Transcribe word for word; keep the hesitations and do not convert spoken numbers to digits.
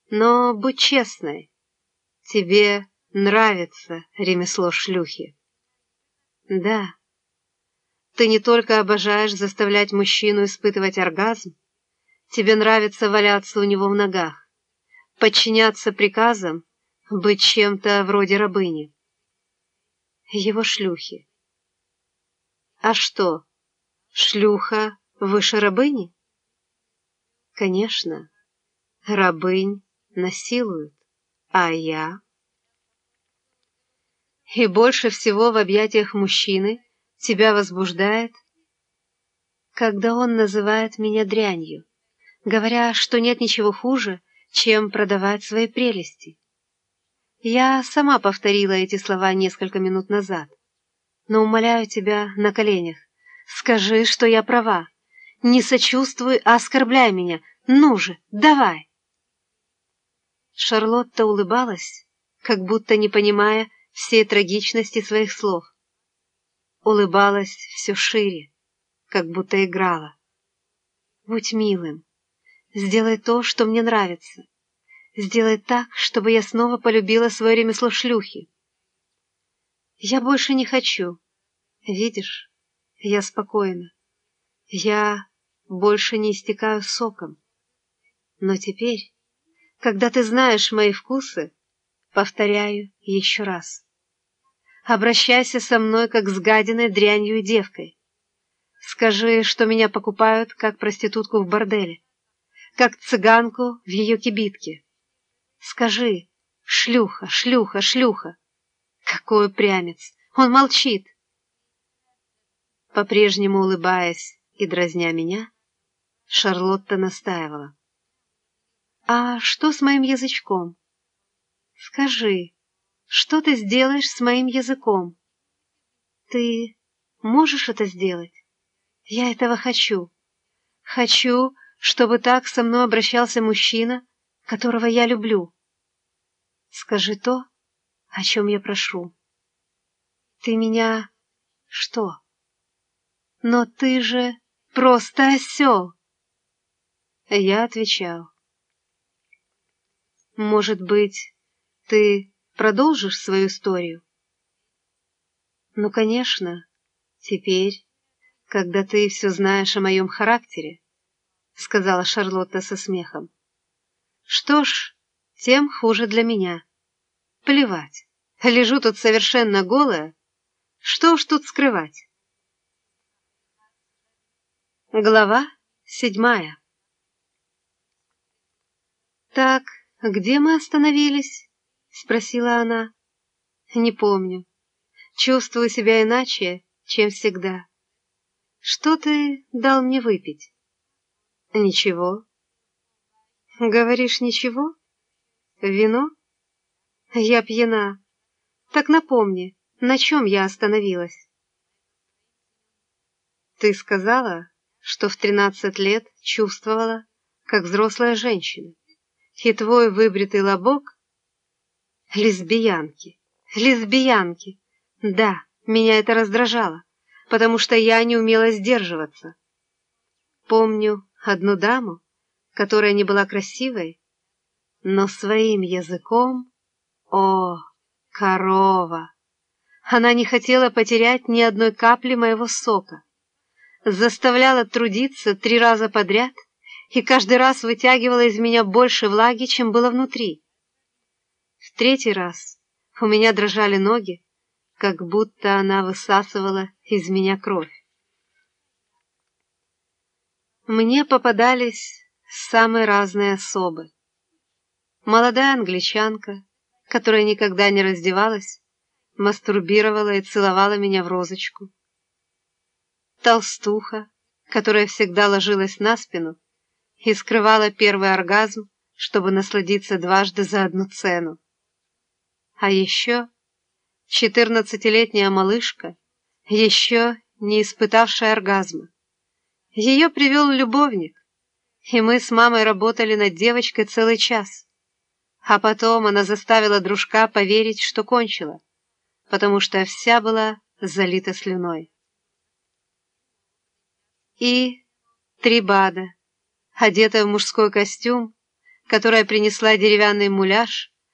Но будь честной, тебе нравится ремесло шлюхи. Да, ты не только обожаешь заставлять мужчину испытывать оргазм, тебе нравится валяться у него в ногах, подчиняться приказам, быть чем-то вроде рабыни. Его шлюхи. А что, шлюха выше рабыни? Конечно, рабынь насилуют, а я... И больше всего в объятиях мужчины тебя возбуждает, когда он называет меня дрянью, говоря, что нет ничего хуже, чем продавать свои прелести. Я сама повторила эти слова несколько минут назад, но умоляю тебя на коленях, скажи, что я права. Не сочувствуй, а оскорбляй меня. Ну же, давай!» Шарлотта улыбалась, как будто не понимая всей трагичности своих слов. Улыбалась все шире, как будто играла. «Будь милым, сделай то, что мне нравится. Сделай так, чтобы я снова полюбила свое ремесло шлюхи. Я больше не хочу. Видишь, я спокойна. Я больше не истекаю соком. Но теперь, когда ты знаешь мои вкусы, повторяю еще раз. Обращайся со мной, как с гадиной, дрянью и девкой. Скажи, что меня покупают, как проститутку в борделе, как цыганку в ее кибитке. Скажи: шлюха, шлюха, шлюха. Какой упрямец! Он молчит!» По-прежнему улыбаясь и дразня меня, Шарлотта настаивала. «А что с моим язычком? Скажи, что ты сделаешь с моим языком? Ты можешь это сделать? Я этого хочу. Хочу, чтобы так со мной обращался мужчина, которого я люблю. Скажи то, о чем я прошу. Ты меня... что? Но ты же просто осел!» Я отвечал. «Может быть, ты продолжишь свою историю?» «Ну, конечно, теперь, когда ты все знаешь о моем характере», — сказала Шарлотта со смехом. «Что ж, тем хуже для меня. Плевать, лежу тут совершенно голая. Что уж тут скрывать?» Глава седьмая. «Так, где мы остановились?» — спросила она. «Не помню. Чувствую себя иначе, чем всегда. Что ты дал мне выпить?» «Ничего». «Говоришь, ничего? Вино? Я пьяна. Так напомни, на чем я остановилась?» «Ты сказала, что в тринадцать лет чувствовала, как взрослая женщина, и твой выбритый лобок...» «Лесбиянки, лесбиянки! Да, меня это раздражало, потому что я не умела сдерживаться. Помню одну даму, которая не была красивой, но своим языком... О, корова! Она не хотела потерять ни одной капли моего сока, заставляла трудиться три раза подряд и каждый раз вытягивала из меня больше влаги, чем было внутри. В третий раз у меня дрожали ноги, как будто она высасывала из меня кровь. Мне попадались самые разные особы. Молодая англичанка, которая никогда не раздевалась, мастурбировала и целовала меня в розочку. Толстуха, которая всегда ложилась на спину и скрывала первый оргазм, чтобы насладиться дважды за одну цену. А еще четырнадцатилетняя малышка, еще не испытавшая оргазма. Ее привел любовник, и мы с мамой работали над девочкой целый час. А потом она заставила дружка поверить, что кончила, потому что вся была залита слюной. И Трибада, одетая в мужской костюм, которая принесла деревянный муляж,